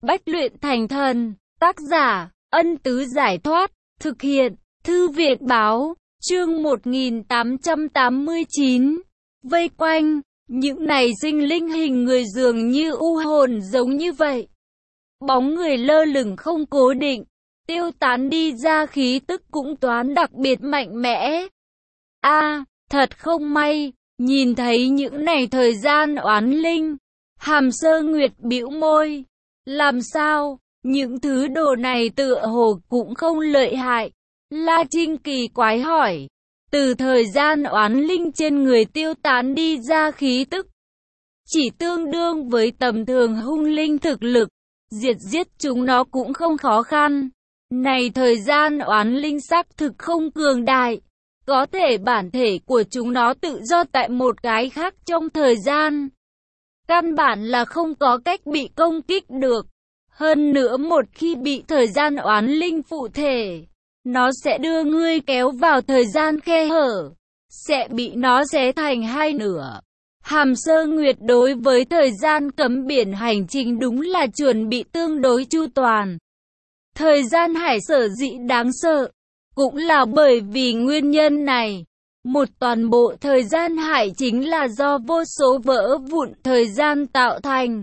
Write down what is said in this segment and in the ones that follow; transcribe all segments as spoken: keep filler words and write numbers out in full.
Bách luyện thành thần, tác giả, Ân Tứ Giải Thoát, thực hiện, Thư viện Báo, chương một nghìn tám trăm tám mươi chín. Vây quanh, những này sinh linh hình người dường như u hồn giống như vậy. Bóng người lơ lửng không cố định, tiêu tán đi ra khí tức cũng toán đặc biệt mạnh mẽ. A, à, thật không may, nhìn thấy những này thời gian oán linh. Hàm Sơ Nguyệt bĩu môi, làm sao, những thứ đồ này tựa hồ cũng không lợi hại. La Trinh kỳ quái hỏi, từ thời gian oán linh trên người tiêu tán đi ra khí tức, chỉ tương đương với tầm thường hung linh thực lực, diệt giết chúng nó cũng không khó khăn. Này thời gian oán linh xác thực không cường đại, có thể bản thể của chúng nó tự do tại một cái khác trong thời gian. Căn bản là không có cách bị công kích được. Hơn nữa một khi bị thời gian oán linh phụ thể, nó sẽ đưa ngươi kéo vào thời gian khe hở, sẽ bị nó xé thành hai nửa. Hàm Sơ Nguyệt đối với thời gian cấm biển hành trình đúng là chuẩn bị tương đối chu toàn. Thời gian hải sở dĩ đáng sợ, cũng là bởi vì nguyên nhân này. Một toàn bộ thời gian hải chính là do vô số vỡ vụn thời gian tạo thành.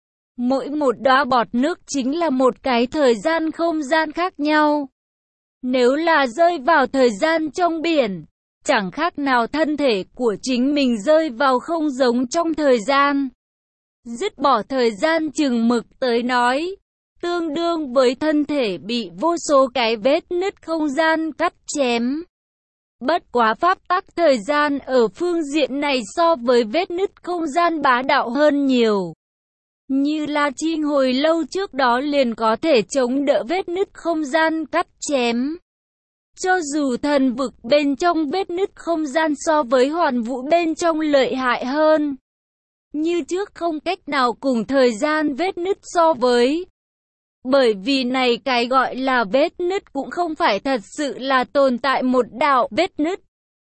Mỗi một đóa bọt nước chính là một cái thời gian không gian khác nhau. Nếu là rơi vào thời gian trong biển, chẳng khác nào thân thể của chính mình rơi vào không giống trong thời gian. Dứt bỏ thời gian chừng mực tới nói, tương đương với thân thể bị vô số cái vết nứt không gian cắt chém. Bất quá pháp tắc thời gian ở phương diện này so với vết nứt không gian bá đạo hơn nhiều. Như La Trinh hồi lâu trước đó liền có thể chống đỡ vết nứt không gian cắt chém. Cho dù thần vực bên trong vết nứt không gian so với hoàn vũ bên trong lợi hại hơn, như trước không cách nào cùng thời gian vết nứt so với. Bởi vì này cái gọi là vết nứt cũng không phải thật sự là tồn tại một đạo vết nứt,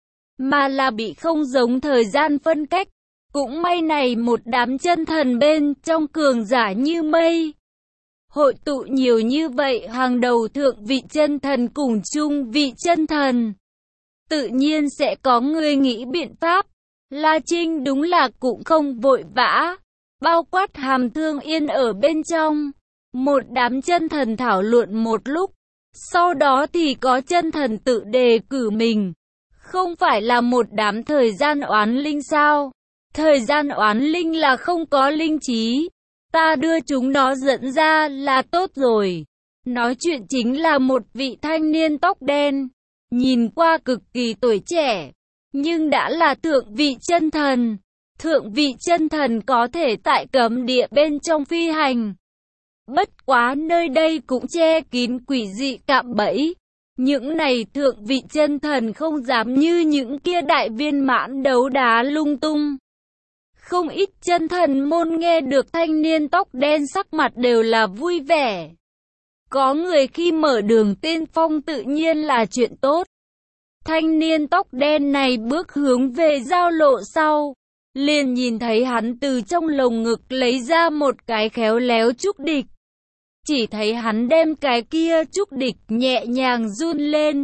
mà là bị không giống thời gian phân cách. Cũng may này một đám chân thần bên trong cường giả như mây. Hội tụ nhiều như vậy hàng đầu thượng vị chân thần cùng chung vị chân thần. Tự nhiên sẽ có người nghĩ biện pháp. La Trinh đúng là cũng không vội vã. Bao quát Hàm Thương Yên ở bên trong. Một đám chân thần thảo luận một lúc. Sau đó thì có chân thần tự đề cử mình. Không phải là một đám thời gian oán linh sao? Thời gian oán linh là không có linh trí. Ta đưa chúng nó dẫn ra là tốt rồi. Nói chuyện chính là một vị thanh niên tóc đen. Nhìn qua cực kỳ tuổi trẻ. Nhưng đã là thượng vị chân thần. Thượng vị chân thần có thể tại cấm địa bên trong phi hành. Bất quá nơi đây cũng che kín quỷ dị cạm bẫy. Những này thượng vị chân thần không dám như những kia đại viên mãn đấu đá lung tung. Không ít chân thần môn nghe được thanh niên tóc đen sắc mặt đều là vui vẻ. Có người khi mở đường tiên phong tự nhiên là chuyện tốt. Thanh niên tóc đen này bước hướng về giao lộ sau. Liền nhìn thấy hắn từ trong lồng ngực lấy ra một cái khéo léo trúc địch. Chỉ thấy hắn đem cái kia trúc địch nhẹ nhàng run lên.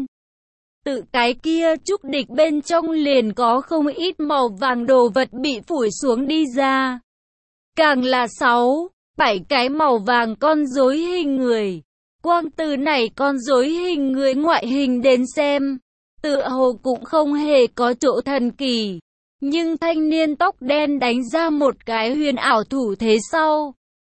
Tự cái kia trúc địch bên trong liền có không ít màu vàng đồ vật bị phủi xuống đi ra. Càng là sáu, bảy cái màu vàng con rối hình người. Quang từ này con rối hình người ngoại hình đến xem, tựa hồ cũng không hề có chỗ thần kỳ. Nhưng thanh niên tóc đen đánh ra một cái huyền ảo thủ thế sau.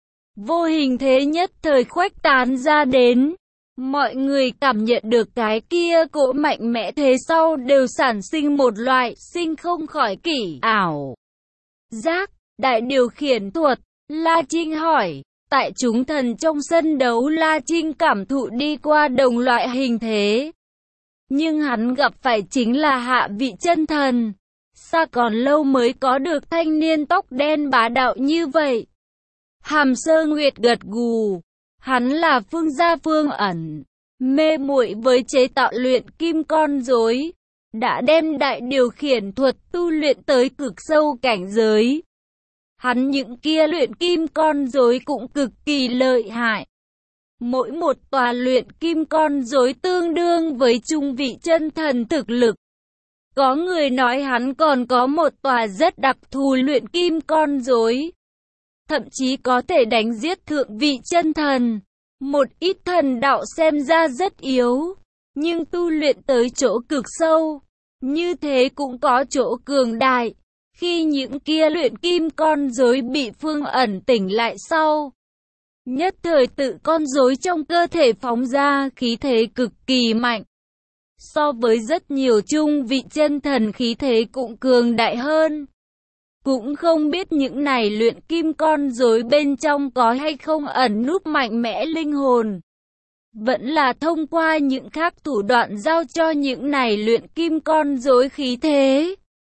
Vô hình thế nhất thời khuếch tán ra đến. Mọi người cảm nhận được cái kia cỗ mạnh mẽ thế sau đều sản sinh một loại sinh không khỏi kỷ ảo giác. Đại điều khiển thuật, La Trinh hỏi, tại chúng thần trong sân đấu La Trinh cảm thụ đi qua đồng loại hình thế. Nhưng hắn gặp phải chính là hạ vị chân thần. Xa còn lâu mới có được thanh niên tóc đen bá đạo như vậy. Hàm Sơ Nguyệt gật gù. Hắn là Phương Gia Phương ẩn, mê muội với chế tạo luyện kim con rối, đã đem đại điều khiển thuật tu luyện tới cực sâu cảnh giới. hắn những kia luyện kim con rối cũng cực kỳ lợi hại. Mỗi một tòa luyện kim con rối tương đương với trung vị chân thần thực lực. Có người nói hắn còn có một tòa rất đặc thù luyện kim con rối, thậm chí có thể đánh giết thượng vị chân thần. Một ít thần đạo xem ra rất yếu, nhưng tu luyện tới chỗ cực sâu, như thế cũng có chỗ cường đại. Khi những kia luyện kim con rối bị Phương Ẩn tỉnh lại sau, nhất thời tự con rối trong cơ thể phóng ra khí thế cực kỳ mạnh. So với rất nhiều trung vị chân thần khí thế cũng cường đại hơn. Cũng không biết những này luyện kim con rối bên trong có hay không ẩn núp mạnh mẽ linh hồn. Vẫn là thông qua những khác thủ đoạn giao cho những này luyện kim con rối khí thế.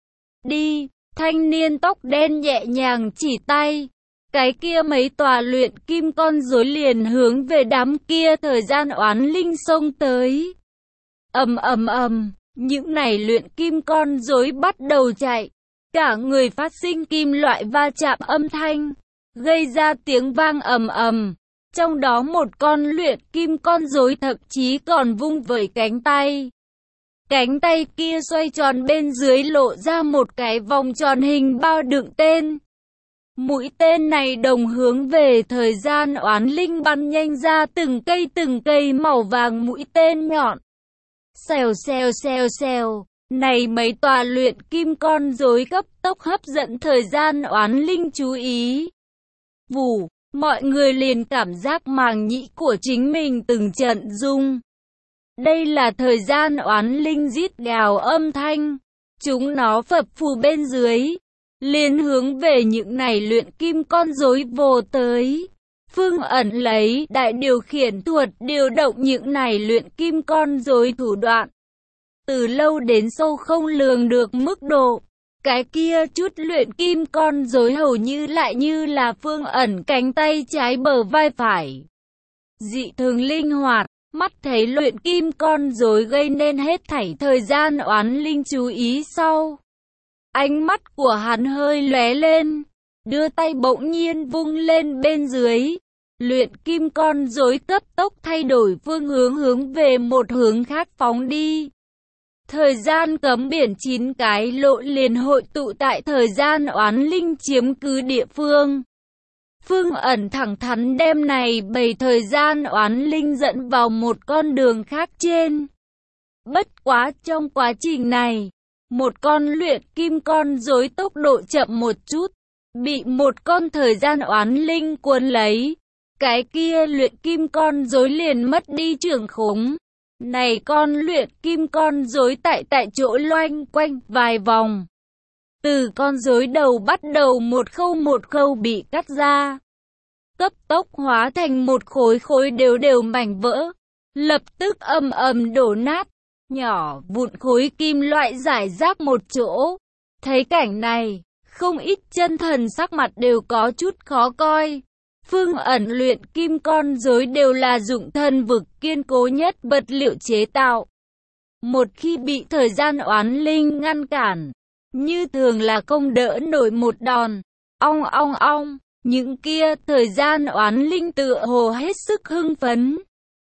Đi, thanh niên tóc đen nhẹ nhàng chỉ tay. Cái kia mấy tòa luyện kim con rối liền hướng về đám kia thời gian oán linh xông tới. Ầm ầm ầm, những này luyện kim con rối bắt đầu chạy. Cả người phát sinh kim loại va chạm âm thanh, gây ra tiếng vang ầm ầm. Trong đó một con luyện kim con rối thậm chí còn vung vẩy cánh tay. Cánh tay kia xoay tròn bên dưới lộ ra một cái vòng tròn hình bao đựng tên. Mũi tên này đồng hướng về thời gian oán linh bắn nhanh ra từng cây từng cây màu vàng mũi tên nhọn. Xèo xèo xèo xèo, này mấy tòa luyện kim con rối cấp tốc hấp dẫn thời gian oán linh chú ý. Vù, mọi người liền cảm giác màng nhĩ của chính mình từng trận rung. Đây là thời gian oán linh rít gào âm thanh. Chúng nó phập phù bên dưới, liền hướng về những này luyện kim con rối vồ tới. Phương Ẩn lấy đại điều khiển thuật điều động những này luyện kim con rối thủ đoạn. Từ lâu đến sâu không lường được mức độ. Cái kia chút luyện kim con rối hầu như lại như là Phương Ẩn cánh tay trái bờ vai phải. Dị thường linh hoạt, mắt thấy luyện kim con rối gây nên hết thảy thời gian oán linh chú ý sau. Ánh mắt của hắn hơi lóe lên, đưa tay bỗng nhiên vung lên bên dưới. Luyện kim con rối cấp tốc thay đổi phương hướng hướng về một hướng khác phóng đi. Thời gian cấm biển chín cái lộ liền hội tụ tại thời gian oán linh chiếm cứ địa phương. Phương Ẩn thẳng thắn đem này bầy thời gian oán linh dẫn vào một con đường khác trên. Bất quá trong quá trình này, một con luyện kim con rối tốc độ chậm một chút, bị một con thời gian oán linh cuốn lấy. Cái kia luyện kim con rối liền mất đi trưởng khống. Này con luyện kim con rối tại tại chỗ loanh quanh vài vòng. Từ con rối đầu bắt đầu một khâu một khâu bị cắt ra. Cấp tốc hóa thành một khối khối đều đều mảnh vỡ. Lập tức ầm ầm đổ nát. Nhỏ vụn khối kim loại rải rác một chỗ. Thấy cảnh này, không ít chân thần sắc mặt đều có chút khó coi. Phương Ẩn luyện kim con rối đều là dụng thần vực kiên cố nhất vật liệu chế tạo. Một khi bị thời gian oán linh ngăn cản, như thường là không đỡ nổi một đòn. Ong ong ong, những kia thời gian oán linh tựa hồ hết sức hưng phấn.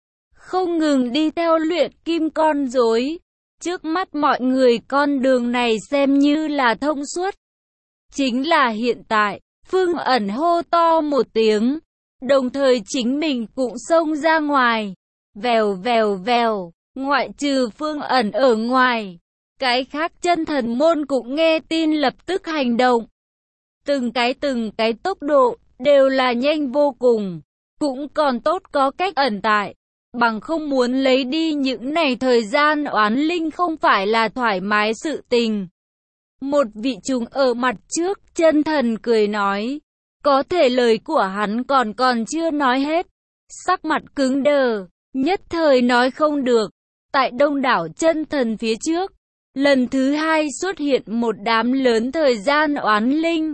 Không ngừng đi theo luyện kim con rối. Trước mắt mọi người con đường này xem như là thông suốt. Chính là hiện tại. Phương Ẩn hô to một tiếng, đồng thời chính mình cũng xông ra ngoài. Vèo vèo vèo, ngoại trừ Phương Ẩn ở ngoài, cái khác chân thần môn cũng nghe tin lập tức hành động. Từng cái từng cái tốc độ, đều là nhanh vô cùng. Cũng còn tốt có cách ẩn tại, bằng không muốn lấy đi những này thời gian oán linh không phải là thoải mái sự tình. Một vị trùng ở mặt trước, chân thần cười nói. Có thể lời của hắn còn còn chưa nói hết. Sắc mặt cứng đờ, nhất thời nói không được. Tại đông đảo chân thần phía trước, lần thứ hai xuất hiện một đám lớn thời gian oán linh.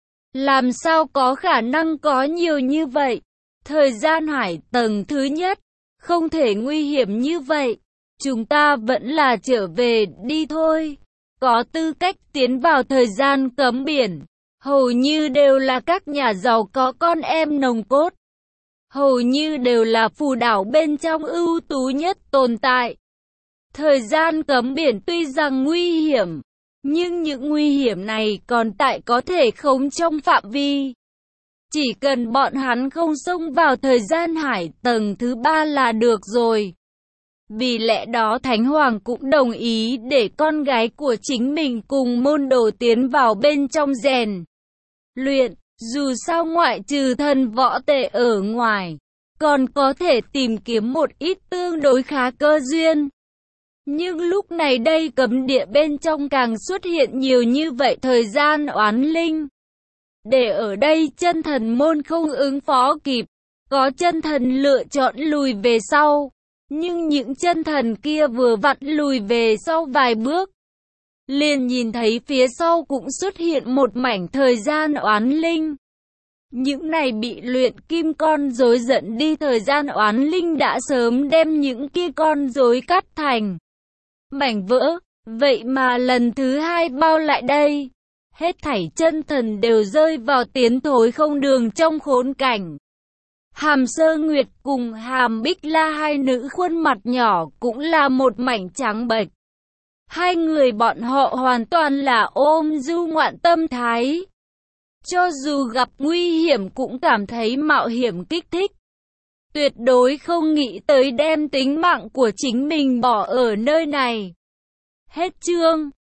Làm sao có khả năng có nhiều như vậy? Thời gian hải tầng thứ nhất, không thể nguy hiểm như vậy. Chúng ta vẫn là trở về đi thôi. Có tư cách tiến vào thời gian cấm biển. Hầu như đều là các nhà giàu có con em nòng cốt. Hầu như đều là phù đảo bên trong ưu tú nhất tồn tại. Thời gian cấm biển tuy rằng nguy hiểm, nhưng những nguy hiểm này còn tại có thể khống trong phạm vi. Chỉ cần bọn hắn không xông vào thời gian hải tầng thứ ba là được rồi. Vì lẽ đó Thánh Hoàng cũng đồng ý để con gái của chính mình cùng môn đồ tiến vào bên trong rèn luyện. Dù sao ngoại trừ thần võ tể ở ngoài, còn có thể tìm kiếm một ít tương đối khá cơ duyên. Nhưng lúc này đây cấm địa bên trong càng xuất hiện nhiều như vậy thời gian oán linh. Để ở đây chân thần môn không ứng phó kịp, có chân thần lựa chọn lùi về sau. Nhưng những chân thần kia vừa vặn lùi về sau vài bước, liền nhìn thấy phía sau cũng xuất hiện một mảnh thời gian oán linh. Những này bị luyện kim con rối dẫn đi thời gian oán linh đã sớm đem những kia con rối cắt thành mảnh vỡ, vậy mà lần thứ hai bao lại đây. Hết thảy chân thần đều rơi vào tiến thối không đường trong khốn cảnh. Hàm Sơ Nguyệt cùng Hàm Bích La hai nữ khuôn mặt nhỏ cũng là một mảnh trắng bệch. Hai người bọn họ hoàn toàn là ôm du ngoạn tâm thái. Cho dù gặp nguy hiểm cũng cảm thấy mạo hiểm kích thích. Tuyệt đối không nghĩ tới đem tính mạng của chính mình bỏ ở nơi này. Hết chương.